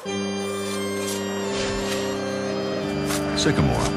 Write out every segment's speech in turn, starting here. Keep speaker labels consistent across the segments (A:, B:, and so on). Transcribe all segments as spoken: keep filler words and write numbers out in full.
A: Sycamore.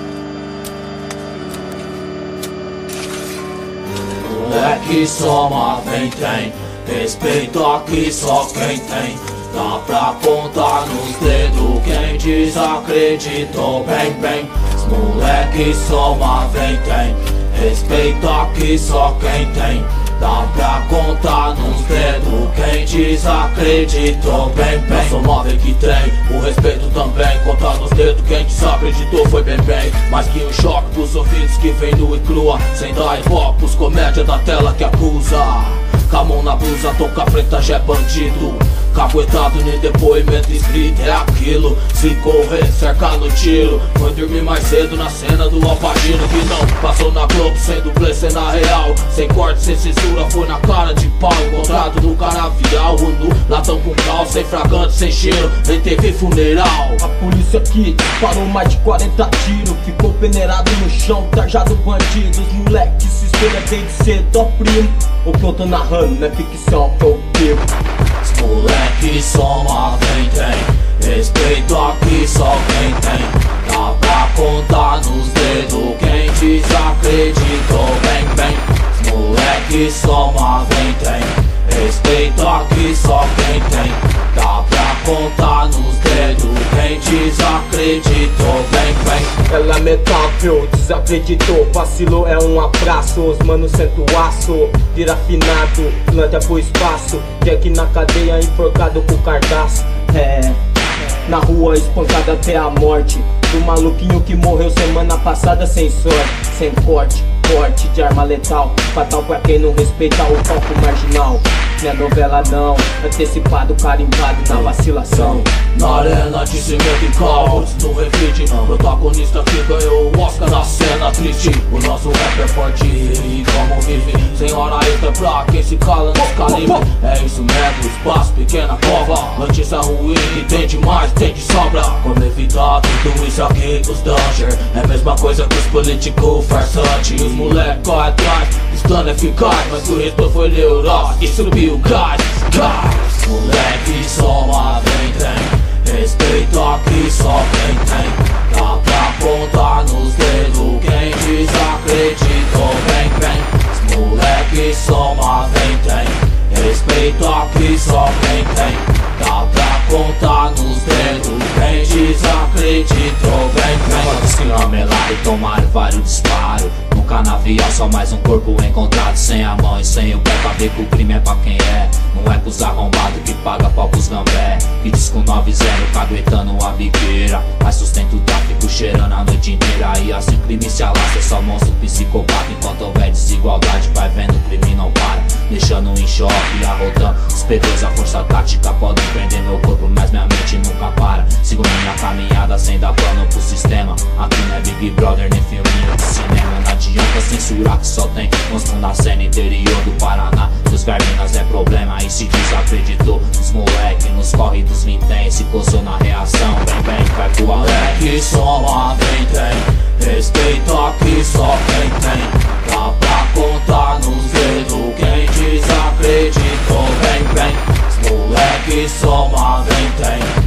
B: Moleque soma vem tem, respeito aqui só quem tem. Dá pra contar nos dedos quem desacreditou bem bem. Os moleque soma vem tem, respeito aqui só quem tem. Dá pra contar nos dedos quem desacreditou bem bem. Eu sou móvel que tem, o respeito também. Contar nos dedos quem desacreditou foi bem bem. Mais que um choque pros ouvidos que vem nu e crua, sem dar ibope pros comédia da tela que acusa. Com a mão na blusa, toca preta já é bandido. Caguetado nem depoimento escrito é aquilo. Se correr, cerca no tiro. Foi dormir mais cedo na cena do Alpagino, que não passou na Globo sem dublê, cena real. Sem corte, sem censura, foi na cara de pau. Encontrado no canavial, o nu, latão com cal. Sem fragante, sem cheiro, nem teve funeral.
C: A polícia aqui parou mais de quarenta tiros. Ficou peneirado no chão, tarjado bandido. Os moleques se espelham desde cedo, ó primo. O que eu tô narrando não é ficção, que eu vivo.
B: Os moleque soma vem tem, respeito aqui só quem tem. Dá pra contar nos dedos quem desacreditou bem bem. Os moleque soma vem tem, respeito aqui só quem tem. Dá pra contar nos dedos quem desacreditou bem bem.
C: É lamentável, desacreditou, vacilou, é um abraço. Os manos sento aço, vira afinado, planta pro espaço. Jack na cadeia, enforcado com cardaço. É, na rua espancado até a morte do maluquinho que morreu semana passada sem sorte. Sem corte, corte de arma letal, fatal pra quem não respeita o palco marginal. Não é novela não, antecipado, carimbado na vacilação.
B: Na arena de cimento e cal, no refit, protagonista que ganhou o Oscar na cena triste. O nosso rap é forte e como vive, sem hora extra pra quem se cala nos calibre. É isso mesmo, espaço, pequena cova. Notícia ruim que tem demais, tem de sobra. Como evitar tudo isso aqui, os Danger é a mesma coisa que os políticos farsantes. Os moleque corre atrás, os plano eficaz, mas o respeito foi neural e subiu o gás, gás. Moleque soma vem tem, respeito aqui só quem tem. Dá pra contar nos dedos quem desacreditou bem bem. Os moleque soma vem tem, respeito aqui só quem tem. Dá pra contar nos dedos quem desacreditou bem bem. Se ramelar e tomaram vários disparos. No canavial só mais um corpo encontrado, sem a mão e sem o pé, pra ver que o crime é pra quem é. Não é pros arrombados que paga pau pros gambé, que diz com nove zero caguetando a biqueira, mas sustenta o tráfico cheirando a noite inteira. E assim o crime se alastra, é só monstro psicopata. Enquanto houver desigualdade, vai vendo o crime não para, deixando em choque, arrotando os P Ds. A força tática pode prender meu corpo, mas minha mente nunca para. Sigo minha caminhada sem dar plano pro sistema. Aqui não é Big Brother nem filminho de cinema. Não adianta censurar que só tem monstro na cena interior do Paraná. Dos Garminas é problema e se desacreditou. Os moleque nos corre dos vintém, se coçou na reação. Bem bem, vai pro moleque soma vem tem, respeito aqui só quem tem. Dá pra contar nos dedos quem desacreditou bem bem. Os moleque soma vem tem,